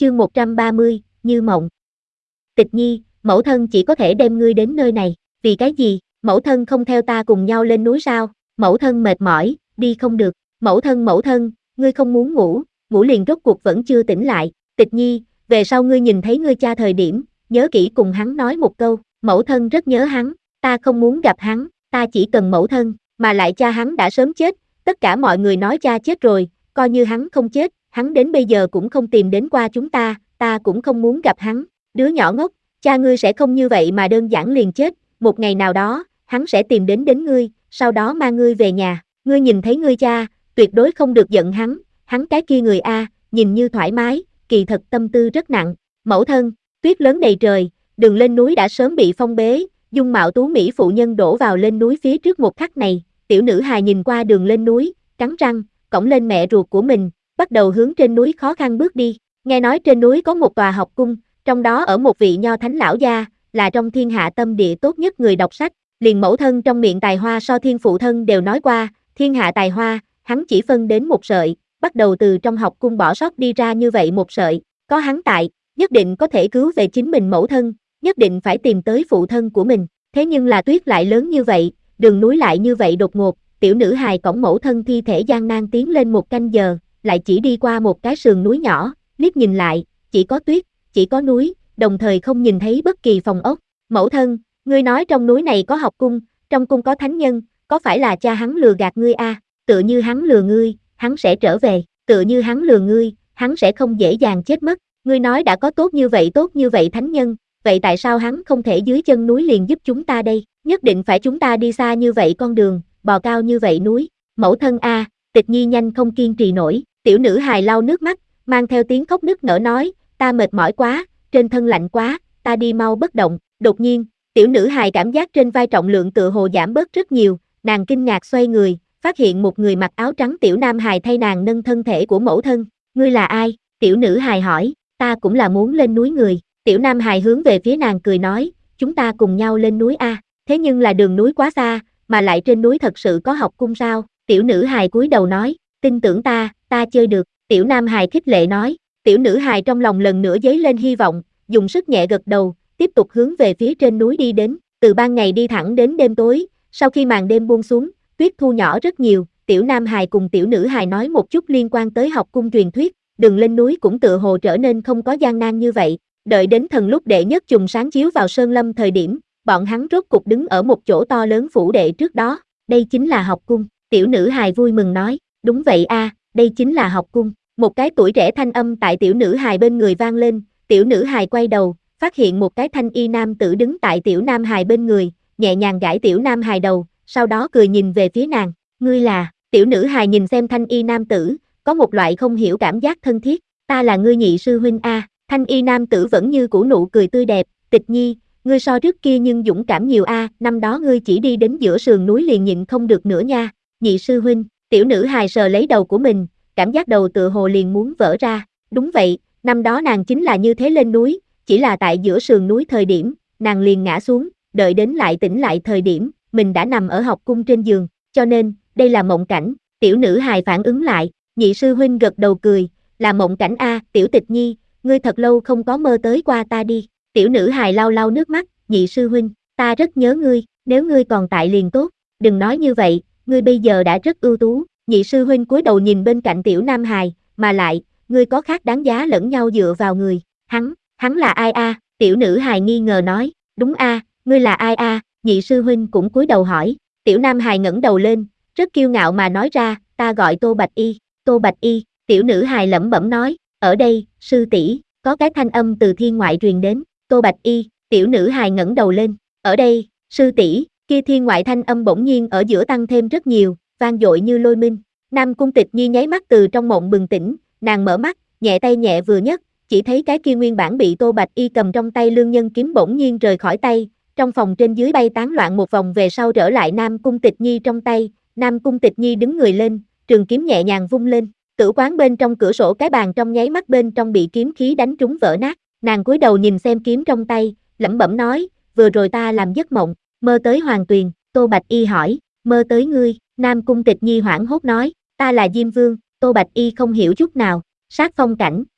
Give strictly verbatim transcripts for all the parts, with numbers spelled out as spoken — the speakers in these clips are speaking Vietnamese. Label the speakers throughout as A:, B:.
A: Chương một trăm ba mươi, Như mộng. Tịch Nhi, mẫu thân chỉ có thể đem ngươi đến nơi này, vì cái gì? Mẫu thân không theo ta cùng nhau lên núi sao? Mẫu thân mệt mỏi, đi không được. Mẫu thân mẫu thân, ngươi không muốn ngủ, ngủ liền rốt cuộc vẫn chưa tỉnh lại. Tịch Nhi, về sau ngươi nhìn thấy ngươi cha thời điểm, nhớ kỹ cùng hắn nói một câu, mẫu thân rất nhớ hắn, ta không muốn gặp hắn, ta chỉ cần mẫu thân, mà lại cha hắn đã sớm chết, tất cả mọi người nói cha chết rồi, coi như hắn không chết, hắn đến bây giờ cũng không tìm đến qua chúng ta, ta cũng không muốn gặp hắn. Đứa nhỏ ngốc, cha ngươi sẽ không như vậy mà đơn giản liền chết, một ngày nào đó, hắn sẽ tìm đến đến ngươi, sau đó mang ngươi về nhà, ngươi nhìn thấy ngươi cha, tuyệt đối không được giận hắn, hắn cái kia người a, nhìn như thoải mái, kỳ thật tâm tư rất nặng. Mẫu thân, tuyết lớn đầy trời, đường lên núi đã sớm bị phong bế, dung mạo tú mỹ phụ nhân đổ vào lên núi phía trước một khắc này, tiểu nữ hài nhìn qua đường lên núi, cắn răng, cõng lên mẹ ruột của mình, bắt đầu hướng trên núi khó khăn bước đi. Nghe nói trên núi có một tòa học cung, trong đó ở một vị nho thánh lão gia, là trong thiên hạ tâm địa tốt nhất người đọc sách, liền mẫu thân trong miệng tài hoa so thiên phụ thân đều nói qua, thiên hạ tài hoa, hắn chỉ phân đến một sợi, bắt đầu từ trong học cung bỏ sót đi ra như vậy một sợi, có hắn tại, nhất định có thể cứu về chính mình mẫu thân, nhất định phải tìm tới phụ thân của mình, thế nhưng là tuyết lại lớn như vậy, đường núi lại như vậy đột ngột, tiểu nữ hài cõng mẫu thân thi thể gian nan tiến lên một canh giờ, lại chỉ đi qua một cái sườn núi nhỏ, liếc nhìn lại, chỉ có tuyết, chỉ có núi, đồng thời không nhìn thấy bất kỳ phòng ốc. Mẫu thân, ngươi nói trong núi này có học cung, trong cung có thánh nhân, có phải là cha hắn lừa gạt ngươi a? À? Tựa như hắn lừa ngươi, hắn sẽ trở về, tựa như hắn lừa ngươi, hắn sẽ không dễ dàng chết mất. Ngươi nói đã có tốt như vậy tốt như vậy thánh nhân, vậy tại sao hắn không thể dưới chân núi liền giúp chúng ta đây? Nhất định phải chúng ta đi xa như vậy con đường, bò cao như vậy núi. Mẫu thân a, à, Tịch Nhi nhanh không kiên trì nổi, tiểu nữ hài lau nước mắt, mang theo tiếng khóc nức nở nói, ta mệt mỏi quá, trên thân lạnh quá, ta đi mau bất động. Đột nhiên, tiểu nữ hài cảm giác trên vai trọng lượng tựa hồ giảm bớt rất nhiều, nàng kinh ngạc xoay người, phát hiện một người mặc áo trắng tiểu nam hài thay nàng nâng thân thể của mẫu thân. Ngươi là ai? Tiểu nữ hài hỏi. Ta cũng là muốn lên núi người. Tiểu nam hài hướng về phía nàng cười nói, chúng ta cùng nhau lên núi a. Thế nhưng là đường núi quá xa, mà lại trên núi thật sự có học cung sao? Tiểu nữ hài cúi đầu nói, tin tưởng ta, ta chơi được. Tiểu nam hài khích lệ nói. Tiểu nữ hài trong lòng lần nữa dấy lên hy vọng, dùng sức nhẹ gật đầu, tiếp tục hướng về phía trên núi đi đến, từ ban ngày đi thẳng đến đêm tối, sau khi màn đêm buông xuống, tuyết thu nhỏ rất nhiều, tiểu nam hài cùng tiểu nữ hài nói một chút liên quan tới học cung truyền thuyết, đường lên núi cũng tựa hồ trở nên không có gian nan như vậy, đợi đến thần lúc đệ nhất chùm sáng chiếu vào sơn lâm thời điểm, bọn hắn rốt cục đứng ở một chỗ to lớn phủ đệ trước đó, đây chính là học cung, tiểu nữ hài vui mừng nói, đúng vậy a, đây chính là học cung. Một cái tuổi trẻ thanh âm tại tiểu nữ hài bên người vang lên, tiểu nữ hài quay đầu, phát hiện một cái thanh y nam tử đứng tại tiểu nam hài bên người, nhẹ nhàng gãi tiểu nam hài đầu, sau đó cười nhìn về phía nàng, ngươi là, tiểu nữ hài nhìn xem thanh y nam tử, có một loại không hiểu cảm giác thân thiết, ta là ngươi nhị sư huynh a. Thanh y nam tử vẫn như cũ nụ cười tươi đẹp, Tịch Nhi, ngươi so trước kia nhưng dũng cảm nhiều a, năm đó ngươi chỉ đi đến giữa sườn núi liền nhịn không được nữa nha, nhị sư huynh, tiểu nữ hài sờ lấy đầu của mình, cảm giác đầu tựa hồ liền muốn vỡ ra, đúng vậy, năm đó nàng chính là như thế lên núi, chỉ là tại giữa sườn núi thời điểm, nàng liền ngã xuống, đợi đến lại tỉnh lại thời điểm, mình đã nằm ở học cung trên giường, cho nên, đây là mộng cảnh, tiểu nữ hài phản ứng lại, nhị sư huynh gật đầu cười, là mộng cảnh a, tiểu Tịch Nhi, ngươi thật lâu không có mơ tới qua ta đi, tiểu nữ hài lau lau nước mắt, nhị sư huynh, ta rất nhớ ngươi, nếu ngươi còn tại liền tốt, đừng nói như vậy, ngươi bây giờ đã rất ưu tú. Nhị sư huynh cúi đầu nhìn bên cạnh tiểu nam hài, mà lại, ngươi có khác đáng giá lẫn nhau dựa vào người, hắn, hắn là ai a? À? Tiểu nữ hài nghi ngờ nói, đúng a, à, ngươi là ai a? À? Nhị sư huynh cũng cúi đầu hỏi, tiểu nam hài ngẩng đầu lên, rất kiêu ngạo mà nói ra, ta gọi Tô Bạch Y, Tô Bạch Y, tiểu nữ hài lẩm bẩm nói, ở đây, sư tỷ, có cái thanh âm từ thiên ngoại truyền đến, Tô Bạch Y, tiểu nữ hài ngẩng đầu lên, ở đây, sư tỷ, kia thiên ngoại thanh âm bỗng nhiên ở giữa tăng thêm rất nhiều, vang dội như lôi minh. Nam Cung Tịch Nhi nháy mắt từ trong mộng bừng tỉnh, nàng mở mắt, nhẹ tay nhẹ vừa nhấc, chỉ thấy cái kia nguyên bản bị Tô Bạch Y cầm trong tay lương nhân kiếm bỗng nhiên rời khỏi tay, trong phòng trên dưới bay tán loạn một vòng về sau trở lại Nam Cung Tịch Nhi trong tay, Nam Cung Tịch Nhi đứng người lên, trường kiếm nhẹ nhàng vung lên, tử quán bên trong cửa sổ cái bàn trong nháy mắt bên trong bị kiếm khí đánh trúng vỡ nát, nàng cúi đầu nhìn xem kiếm trong tay, lẩm bẩm nói, vừa rồi ta làm giấc mộng, mơ tới Hoàng Tuyền, Tô Bạch Y hỏi, mơ tới ngươi, Nam Cung Tịch Nhi hoảng hốt nói, ta là Diêm Vương, Tô Bạch Y không hiểu chút nào, sát phong cảnh,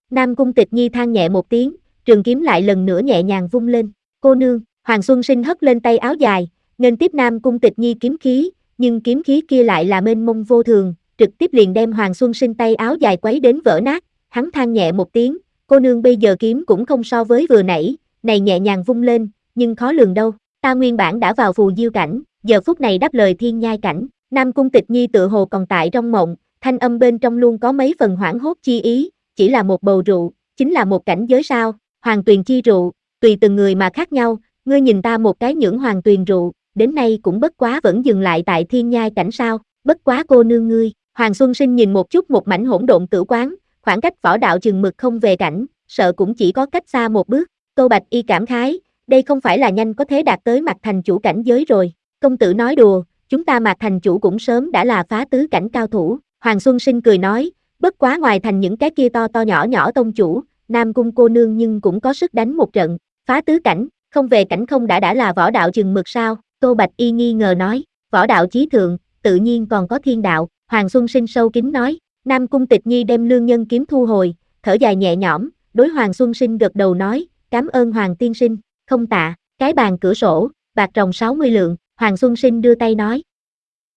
A: Nam Cung Tịch Nhi than nhẹ một tiếng, trường kiếm lại lần nữa nhẹ nhàng vung lên. Cô nương, Hoàng Xuân Sinh hất lên tay áo dài, nghênh tiếp Nam Cung Tịch Nhi kiếm khí, nhưng kiếm khí kia lại là mênh mông vô thường, trực tiếp liền đem Hoàng Xuân Sinh tay áo dài quấy đến vỡ nát. Hắn than nhẹ một tiếng, cô nương bây giờ kiếm cũng không so với vừa nãy, này nhẹ nhàng vung lên, nhưng khó lường đâu, ta nguyên bản đã vào phù diêu cảnh, giờ phút này đáp lời thiên nhai cảnh. Nam Cung Tịch Nhi tự hồ còn tại trong mộng, thanh âm bên trong luôn có mấy phần hoảng hốt chi ý, chỉ là một bầu rượu, chính là một cảnh giới sao, hoàng tuyền chi rượu, tùy từng người mà khác nhau, ngươi nhìn ta một cái nhưỡng hoàng tuyền rượu, đến nay cũng bất quá vẫn dừng lại tại thiên nhai cảnh sao, bất quá cô nương ngươi. Hoàng Xuân Sinh nhìn một chút một mảnh hỗn độn tử quán, khoảng cách võ đạo chừng mực không về cảnh, sợ cũng chỉ có cách xa một bước. Tô Bạch Y cảm khái, đây không phải là nhanh có thể đạt tới Mạc thành chủ cảnh giới rồi. Công tử nói đùa, chúng ta Mạc thành chủ cũng sớm đã là phá tứ cảnh cao thủ. Hoàng Xuân Sinh cười nói, bất quá ngoài thành những cái kia to to nhỏ nhỏ tông chủ, Nam Cung cô nương nhưng cũng có sức đánh một trận. Phá tứ cảnh, không về cảnh không đã đã là võ đạo chừng mực sao? Tô Bạch Y nghi ngờ nói, võ đạo chí thượng, tự nhiên còn có thiên đạo. Hoàng Xuân Sinh sâu kín nói. Nam Cung Tịch Nhi đem lương nhân kiếm thu hồi, thở dài nhẹ nhõm, đối Hoàng Xuân Sinh gật đầu nói, cảm ơn Hoàng tiên sinh, không tạ. Cái bàn cửa sổ, bạc ròng sáu mươi lượng. Hoàng Xuân Sinh đưa tay nói,